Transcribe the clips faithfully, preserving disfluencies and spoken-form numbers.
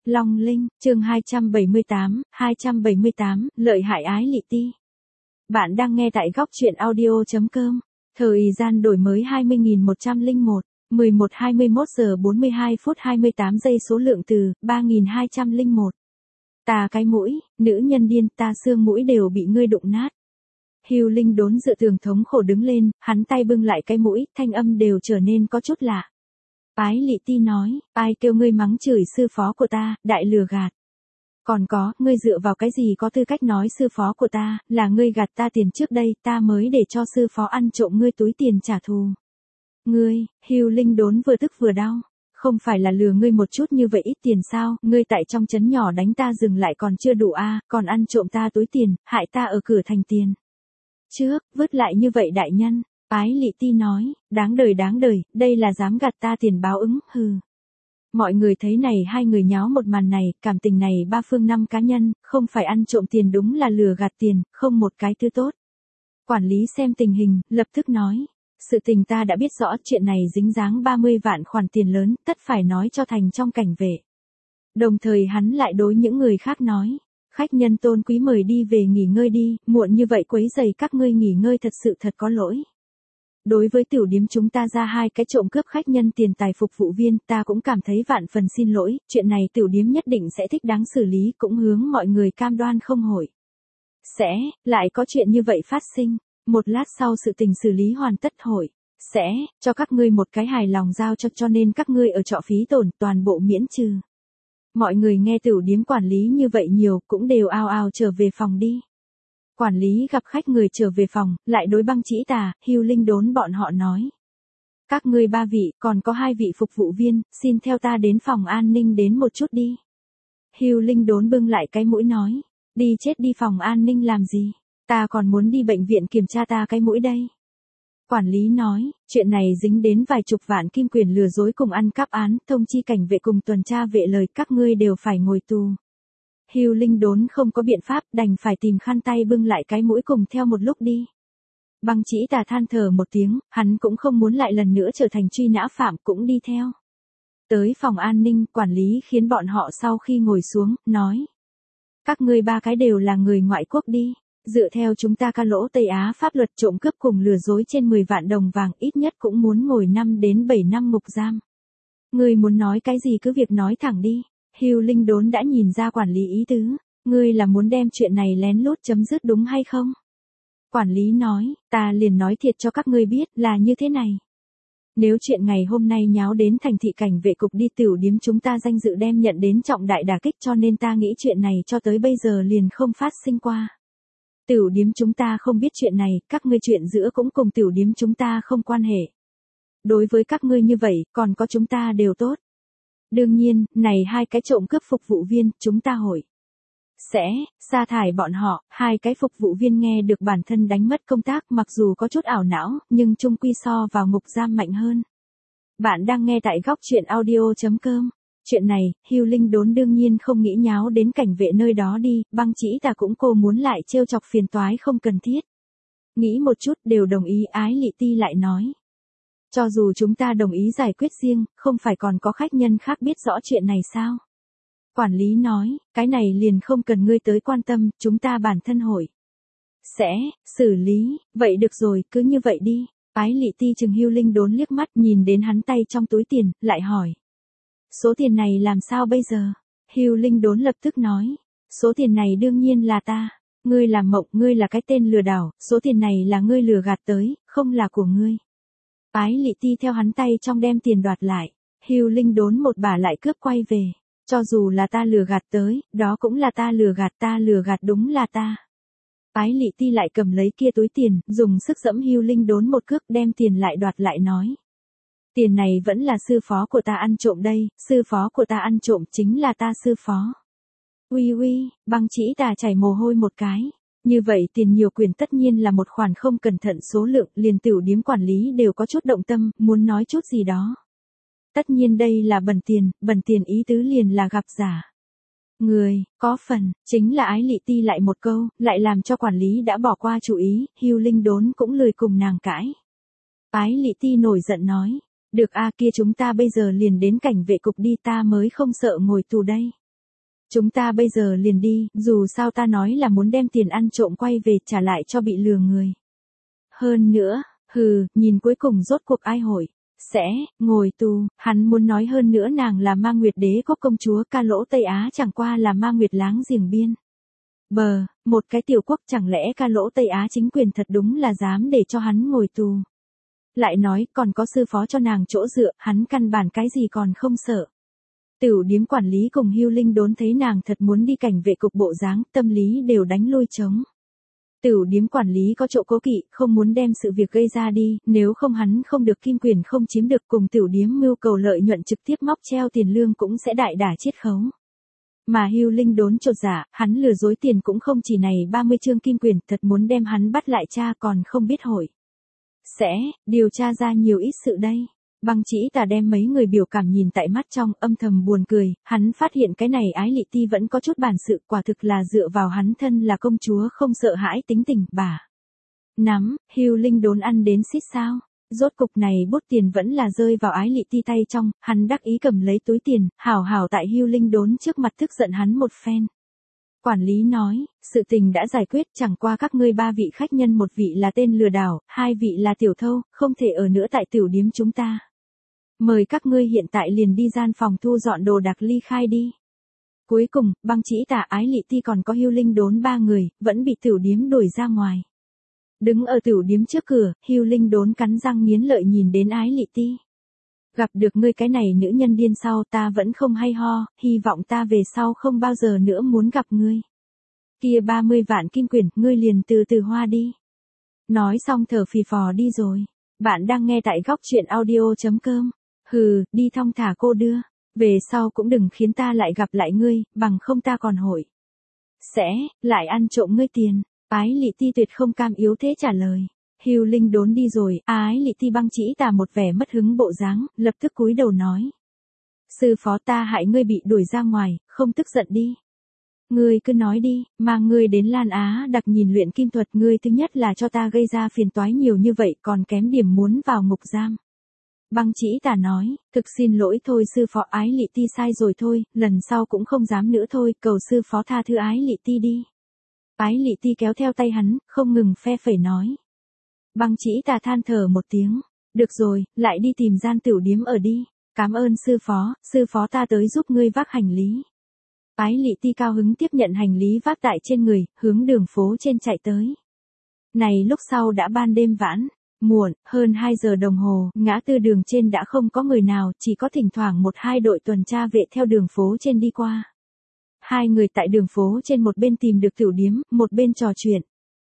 Long Linh, chương hai trăm bảy mươi tám, hai trăm bảy mươi tám, lợi hại Ái Lị Ti. Bạn đang nghe tại góc truyện audio.com. Thời gian đổi mới hai mươi nghìn một trăm lẻ một, mười một hai mươi mốt giờ bốn mươi hai phút hai mươi tám giây. Số lượng từ ba nghìn hai trăm lẻ một. Ta cái mũi, nữ nhân điên, ta xương mũi đều bị ngươi đụng nát. Hưu Linh đốn dựa tường thống khổ đứng lên, hắn tay bưng lại cái mũi, thanh âm đều trở nên có chút lạ. Ái Lị Ti nói, ai kêu ngươi mắng chửi sư phó của ta, đại lừa gạt. Còn có, ngươi dựa vào cái gì có tư cách nói sư phó của ta, là ngươi gạt ta tiền trước đây, ta mới để cho sư phó ăn trộm ngươi túi tiền trả thù. Ngươi, Hưu Linh đốn vừa tức vừa đau. Không phải là lừa ngươi một chút như vậy ít tiền sao, ngươi tại trong trấn nhỏ đánh ta dừng lại còn chưa đủ a, à, còn ăn trộm ta túi tiền, hại ta ở cửa thành tiền. Trước, vứt lại như vậy đại nhân. Ái Lị Ti nói, đáng đời đáng đời, đây là dám gạt ta tiền báo ứng, hừ. Mọi người thấy này hai người nháo một màn này, cảm tình này ba phương năm cá nhân, không phải ăn trộm tiền đúng là lừa gạt tiền, không một cái thứ tốt. Quản lý xem tình hình, lập tức nói, sự tình ta đã biết rõ, chuyện này dính dáng ba mươi vạn khoản tiền lớn, tất phải nói cho thành trong cảnh vệ. Đồng thời hắn lại đối những người khác nói, khách nhân tôn quý mời đi về nghỉ ngơi đi, muộn như vậy quấy rầy các ngươi nghỉ ngơi thật sự thật có lỗi. Đối với tiểu điếm chúng ta ra hai cái trộm cướp khách nhân tiền tài phục vụ viên, ta cũng cảm thấy vạn phần xin lỗi, chuyện này tiểu điếm nhất định sẽ thích đáng xử lý, cũng hướng mọi người cam đoan không hội. Sẽ, lại có chuyện như vậy phát sinh, một lát sau sự tình xử lý hoàn tất hội. Sẽ, cho các ngươi một cái hài lòng giao cho cho nên các ngươi ở trọ phí tổn toàn bộ miễn trừ. Mọi người nghe tiểu điếm quản lý như vậy nhiều cũng đều ao ao trở về phòng đi. Quản lý gặp khách người trở về phòng, lại đối Băng Chỉ Tà, Hưu Linh đốn bọn họ nói. Các ngươi ba vị, còn có hai vị phục vụ viên, xin theo ta đến phòng an ninh đến một chút đi. Hưu Linh đốn bưng lại cái mũi nói, đi chết đi phòng an ninh làm gì, ta còn muốn đi bệnh viện kiểm tra ta cái mũi đây. Quản lý nói, chuyện này dính đến vài chục vạn kim quyền lừa dối cùng ăn cắp án, thông chi cảnh vệ cùng tuần tra vệ lời các ngươi đều phải ngồi tù. Hưu Linh đốn không có biện pháp, đành phải tìm khăn tay bưng lại cái mũi cùng theo một lúc đi. Băng Chỉ Tà than thở một tiếng, hắn cũng không muốn lại lần nữa trở thành truy nã phạm, cũng đi theo. Tới phòng an ninh, quản lý khiến bọn họ sau khi ngồi xuống, nói. Các ngươi ba cái đều là người ngoại quốc đi, dựa theo chúng ta ca lỗ Tây Á pháp luật trộm cướp cùng lừa dối trên mười vạn đồng vàng ít nhất cũng muốn ngồi năm đến bảy năm ngục giam. Ngươi muốn nói cái gì cứ việc nói thẳng đi. Hưu Linh đốn đã nhìn ra quản lý ý tứ, ngươi là muốn đem chuyện này lén lút chấm dứt đúng hay không? Quản lý nói, ta liền nói thiệt cho các ngươi biết là như thế này. Nếu chuyện ngày hôm nay nháo đến thành thị cảnh vệ cục đi tiểu điếm chúng ta danh dự đem nhận đến trọng đại đả kích cho nên ta nghĩ chuyện này cho tới bây giờ liền không phát sinh qua. Tiểu điếm chúng ta không biết chuyện này, các ngươi chuyện giữa cũng cùng tiểu điếm chúng ta không quan hệ. Đối với các ngươi như vậy, còn có chúng ta đều tốt. Đương nhiên, này hai cái trộm cướp phục vụ viên, chúng ta hội. Sẽ, sa thải bọn họ, hai cái phục vụ viên nghe được bản thân đánh mất công tác mặc dù có chút ảo não, nhưng chung quy so vào ngục giam mạnh hơn. Bạn đang nghe tại góc truyện audio.com. Chuyện này, Hưu Linh đốn đương nhiên không nghĩ nháo đến cảnh vệ nơi đó đi, Băng Chỉ Tà cũng cô muốn lại trêu chọc phiền toái không cần thiết. Nghĩ một chút đều đồng ý. Ái Lị Ti lại nói. Cho dù chúng ta đồng ý giải quyết riêng, không phải còn có khách nhân khác biết rõ chuyện này sao? Quản lý nói, cái này liền không cần ngươi tới quan tâm, chúng ta bản thân hội. Sẽ, xử lý, vậy được rồi, cứ như vậy đi. Ái Lị Ti chừng Hưu Linh đốn liếc mắt nhìn đến hắn tay trong túi tiền, lại hỏi. Số tiền này làm sao bây giờ? Hưu Linh đốn lập tức nói, số tiền này đương nhiên là ta. Ngươi làm mộng, ngươi là cái tên lừa đảo, số tiền này là ngươi lừa gạt tới, không là của ngươi. Ái Lị Ti theo hắn tay trong đem tiền đoạt lại, Hưu Linh đốn một bà lại cướp quay về, cho dù là ta lừa gạt tới, đó cũng là ta lừa gạt, ta lừa gạt đúng là ta. Ái Lị Ti lại cầm lấy kia túi tiền, dùng sức giẫm Hưu Linh đốn một cước đem tiền lại đoạt lại nói. Tiền này vẫn là sư phó của ta ăn trộm đây, sư phó của ta ăn trộm chính là ta sư phó. Uy uy, Băng Chỉ Tà chảy mồ hôi một cái. Như vậy tiền nhiều quyền tất nhiên là một khoản không cẩn thận số lượng, liền tiểu điếm quản lý đều có chút động tâm, muốn nói chút gì đó. Tất nhiên đây là bẩn tiền, bẩn tiền ý tứ liền là gặp giả. Người, có phần, chính là Ái Lị Ti lại một câu, lại làm cho quản lý đã bỏ qua chủ ý, Hưu Linh đốn cũng lười cùng nàng cãi. Ái Lị Ti nổi giận nói, được a kia chúng ta bây giờ liền đến cảnh vệ cục đi ta mới không sợ ngồi tù đây. Chúng ta bây giờ liền đi, dù sao ta nói là muốn đem tiền ăn trộm quay về trả lại cho bị lừa người. Hơn nữa, hừ, nhìn cuối cùng rốt cuộc ai hội, sẽ, ngồi tù, hắn muốn nói hơn nữa nàng là Ma Nguyệt Đế Quốc công chúa Ca Lỗ Tây Á chẳng qua là Ma Nguyệt láng giềng biên. Bờ, một cái tiểu quốc chẳng lẽ Ca Lỗ Tây Á chính quyền thật đúng là dám để cho hắn ngồi tù. Lại nói còn có sư phó cho nàng chỗ dựa, hắn căn bản cái gì còn không sợ. Tửu điếm quản lý cùng Hưu Linh Đốn thấy nàng thật muốn đi cảnh vệ cục bộ dáng, tâm lý đều đánh lui trống. Tửu điếm quản lý có chỗ cố kỵ, không muốn đem sự việc gây ra đi, nếu không hắn không được kim quyền không chiếm được cùng tửu điếm mưu cầu lợi nhuận trực tiếp móc treo tiền lương cũng sẽ đại đả chiết khấu. Mà Hưu Linh Đốn chột dạ, hắn lừa dối tiền cũng không chỉ này ba mươi chương kim quyền, thật muốn đem hắn bắt lại cha còn không biết hội. Sẽ, điều tra ra nhiều ít sự đây. Băng Chỉ Tà đem mấy người biểu cảm nhìn tại mắt trong, âm thầm buồn cười, hắn phát hiện cái này Ái Lị Ti vẫn có chút bản sự, quả thực là dựa vào hắn thân là công chúa không sợ hãi tính tình, bà. Nắm, Hưu Linh Đốn ăn đến xít sao. Rốt cục này bút tiền vẫn là rơi vào Ái Lị Ti tay trong, hắn đắc ý cầm lấy túi tiền, hảo hảo tại Hưu Linh Đốn trước mặt tức giận hắn một phen. Quản lý nói, sự tình đã giải quyết, chẳng qua các ngươi ba vị khách nhân, một vị là tên lừa đảo, hai vị là tiểu thâu, không thể ở nữa tại tiểu điếm chúng ta. Mời các ngươi hiện tại liền đi gian phòng thu dọn đồ đạc ly khai đi. Cuối cùng, Băng Chỉ Tà, Ái Lị Ti còn có Hưu Linh Đốn ba người, vẫn bị tiểu điếm đuổi ra ngoài. Đứng ở tiểu điếm trước cửa, Hưu Linh Đốn cắn răng nghiến lợi nhìn đến Ái Lị Ti. Gặp được ngươi cái này nữ nhân điên sau ta vẫn không hay ho, hy vọng ta về sau không bao giờ nữa muốn gặp ngươi. Kia ba mươi vạn kim quyển, ngươi liền từ từ hoa đi. Nói xong thở phì phò đi rồi. Bạn đang nghe tại góc truyện audio chấm com. Hừ, đi thong thả cô đưa. Về sau cũng đừng khiến ta lại gặp lại ngươi, bằng không ta còn hội. Sẽ, lại ăn trộm ngươi tiền. Ái Lị Ti tuyệt không cam yếu thế trả lời. Hưu Linh Đốn đi rồi, Ái Lị Ti Băng Chỉ Tà một vẻ mất hứng bộ dáng, lập tức cúi đầu nói. Sư phó ta hại ngươi bị đuổi ra ngoài, không tức giận đi. Ngươi cứ nói đi, mang ngươi đến Lan Á đặc nhìn luyện kim thuật, ngươi thứ nhất là cho ta gây ra phiền toái nhiều như vậy còn kém điểm muốn vào ngục giam. Băng Chỉ Tà nói, thực xin lỗi thôi sư phó, Ái Lị Ti sai rồi thôi, lần sau cũng không dám nữa thôi, cầu sư phó tha thứ Ái Lị Ti đi. Ái Lị Ti kéo theo tay hắn, không ngừng phe phẩy nói. Băng Chỉ Tà than thở một tiếng, được rồi, lại đi tìm gian tiểu điếm ở đi, cảm ơn sư phó, sư phó ta tới giúp ngươi vác hành lý. Ái Lị Ti cao hứng tiếp nhận hành lý vác tại trên người, hướng đường phố trên chạy tới. Này lúc sau đã ban đêm vãn, muộn, hơn hai giờ đồng hồ, ngã tư đường trên đã không có người nào, chỉ có thỉnh thoảng một hai đội tuần tra vệ theo đường phố trên đi qua. Hai người tại đường phố trên một bên tìm được tiểu điếm, một bên trò chuyện.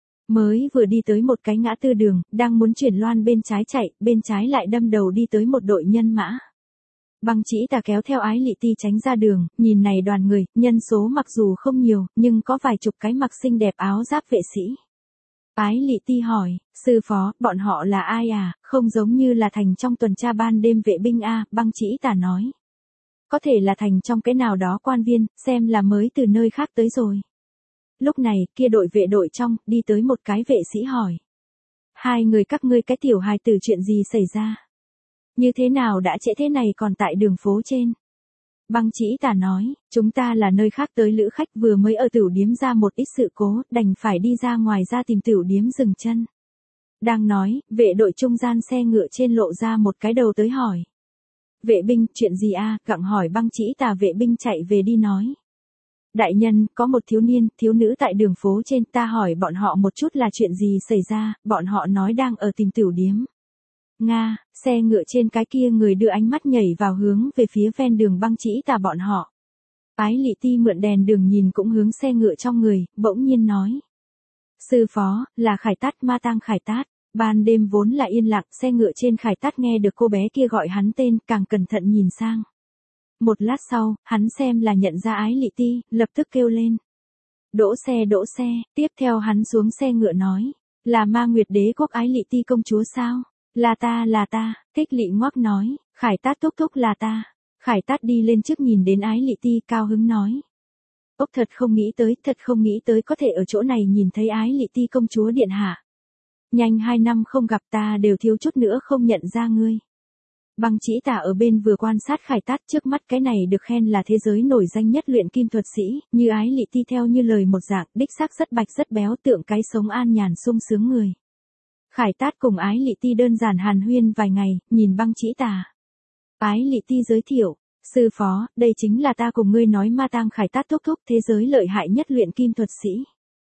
Mới vừa đi tới một cái ngã tư đường, đang muốn chuyển loan bên trái chạy, bên trái lại đâm đầu đi tới một đội nhân mã. Băng Chỉ Tà kéo theo Ái Lị Ti tránh ra đường, nhìn này đoàn người, nhân số mặc dù không nhiều, nhưng có vài chục cái mặc xinh đẹp áo giáp vệ sĩ. Ái Lị Ti hỏi, sư phó, bọn họ là ai à, không giống như là thành trong tuần tra ban đêm vệ binh a. Băng Chỉ Tà nói. Có thể là thành trong cái nào đó quan viên, xem là mới từ nơi khác tới rồi. Lúc này, kia đội vệ đội trong, đi tới một cái vệ sĩ hỏi. Hai người các ngươi cái tiểu hài tử chuyện gì xảy ra? Như thế nào đã trễ thế này còn tại đường phố trên? Băng Chỉ Tà nói, chúng ta là nơi khác tới lữ khách vừa mới ở tiểu điếm ra một ít sự cố, đành phải đi ra ngoài ra tìm tiểu điếm dừng chân. Đang nói, vệ đội trung gian xe ngựa trên lộ ra một cái đầu tới hỏi. Vệ binh, chuyện gì a? Gặng hỏi Băng Chỉ Tà. Vệ binh chạy về đi nói. Đại nhân, có một thiếu niên, thiếu nữ tại đường phố trên, ta hỏi bọn họ một chút là chuyện gì xảy ra, bọn họ nói đang ở tìm tiểu điếm. Nga, xe ngựa trên cái kia người đưa ánh mắt nhảy vào hướng về phía ven đường Băng Chỉ Tà bọn họ. Ái Lị Ti mượn đèn đường nhìn cũng hướng xe ngựa trong người, bỗng nhiên nói. Sư phó, là Khải Tát, Ma Tang Khải Tát. Ban đêm vốn là yên lặng, xe ngựa trên Khải Tát nghe được cô bé kia gọi hắn tên, càng cẩn thận nhìn sang. Một lát sau, hắn xem là nhận ra Ái Lị Ti, lập tức kêu lên. Đỗ xe đỗ xe, tiếp theo hắn xuống xe ngựa nói. Là Ma Nguyệt Đế Quốc Ái Lị Ti công chúa sao? Là ta là ta, Thích Lị ngoắc nói, Khải Tát thúc thúc là ta. Khải Tát đi lên trước nhìn đến Ái Lị Ti cao hứng nói. Ốc thật không nghĩ tới, thật không nghĩ tới có thể ở chỗ này nhìn thấy Ái Lị Ti công chúa điện hạ. Nhanh hai năm không gặp ta đều thiếu chút nữa không nhận ra ngươi. Băng Chỉ Tà ở bên vừa quan sát Khải Tát, trước mắt cái này được khen là thế giới nổi danh nhất luyện kim thuật sĩ, như Ái Lị Ti theo như lời một dạng, đích xác rất bạch rất béo, tượng cái sống an nhàn sung sướng người. Khải Tát cùng Ái Lị Ti đơn giản hàn huyên vài ngày, nhìn Băng Chỉ Tà. Ái Lị Ti giới thiệu, sư phó, đây chính là ta cùng ngươi nói Ma Tang Khải Tát thúc thúc, thế giới lợi hại nhất luyện kim thuật sĩ.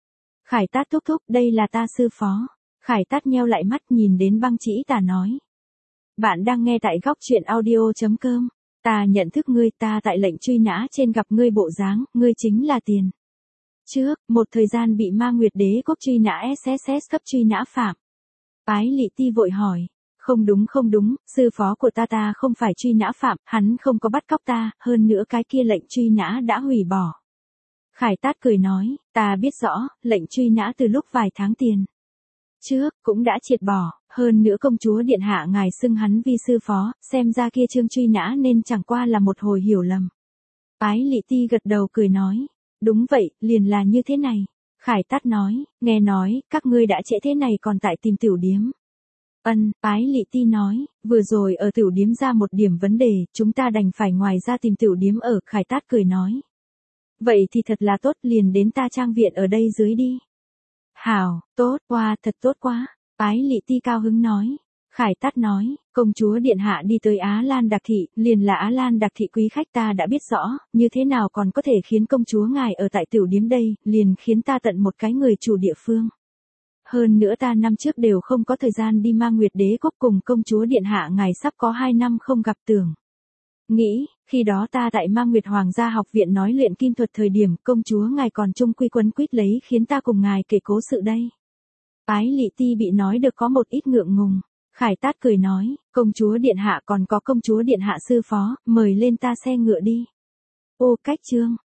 Khải Tát thúc thúc, đây là ta sư phó. Khải Tát nheo lại mắt nhìn đến Băng Chỉ Tà nói. Bạn đang nghe tại góc truyện audio.com. Ta nhận thức ngươi, ta tại lệnh truy nã trên gặp ngươi bộ dáng, ngươi chính là tiền. Trước, một thời gian bị Ma Nguyệt Đế quốc truy nã ét ét ét cấp truy nã phạm. Ái Lị Ti vội hỏi. Không đúng không đúng, sư phó của ta ta không phải truy nã phạm, hắn không có bắt cóc ta, hơn nữa cái kia lệnh truy nã đã hủy bỏ. Khải Tát cười nói, ta biết rõ, lệnh truy nã từ lúc vài tháng tiền trước, cũng đã triệt bỏ, hơn nữa công chúa điện hạ ngài xưng hắn vi sư phó, xem ra kia chương truy nã nên chẳng qua là một hồi hiểu lầm. Ái Lị Ti gật đầu cười nói, đúng vậy, liền là như thế này. Khải Tát nói, nghe nói, các ngươi đã trễ thế này còn tại tìm tiểu điếm. Ân, Ái Lị Ti nói, vừa rồi ở tiểu điếm ra một điểm vấn đề, chúng ta đành phải ngoài ra tìm tiểu điếm ở. Khải Tát cười nói. Vậy thì thật là tốt, liền đến ta trang viện ở đây dưới đi. Hảo, tốt, qua, thật tốt quá. Ái Lị Ti cao hứng nói. Khải Tát nói, công chúa điện hạ đi tới Á Lan Đặc Thị, liền là Á Lan Đặc Thị quý khách, ta đã biết rõ, như thế nào còn có thể khiến công chúa ngài ở tại tiểu điếm đây, liền khiến ta tận một cái người chủ địa phương. Hơn nữa ta năm trước đều không có thời gian đi Ma Nguyệt Đế quốc, cùng công chúa điện hạ ngài sắp có hai năm không gặp tưởng. Nghĩ, khi đó ta tại Ma Nguyệt Hoàng gia học viện nói luyện kim thuật thời điểm, công chúa ngài còn chung quy quấn quýt lấy khiến ta cùng ngài kể cố sự đây. Ái Lị Ti bị nói được có một ít ngượng ngùng. Khải Tát cười nói, công chúa điện hạ còn có công chúa điện hạ sư phó, mời lên ta xe ngựa đi. Ô cách chương.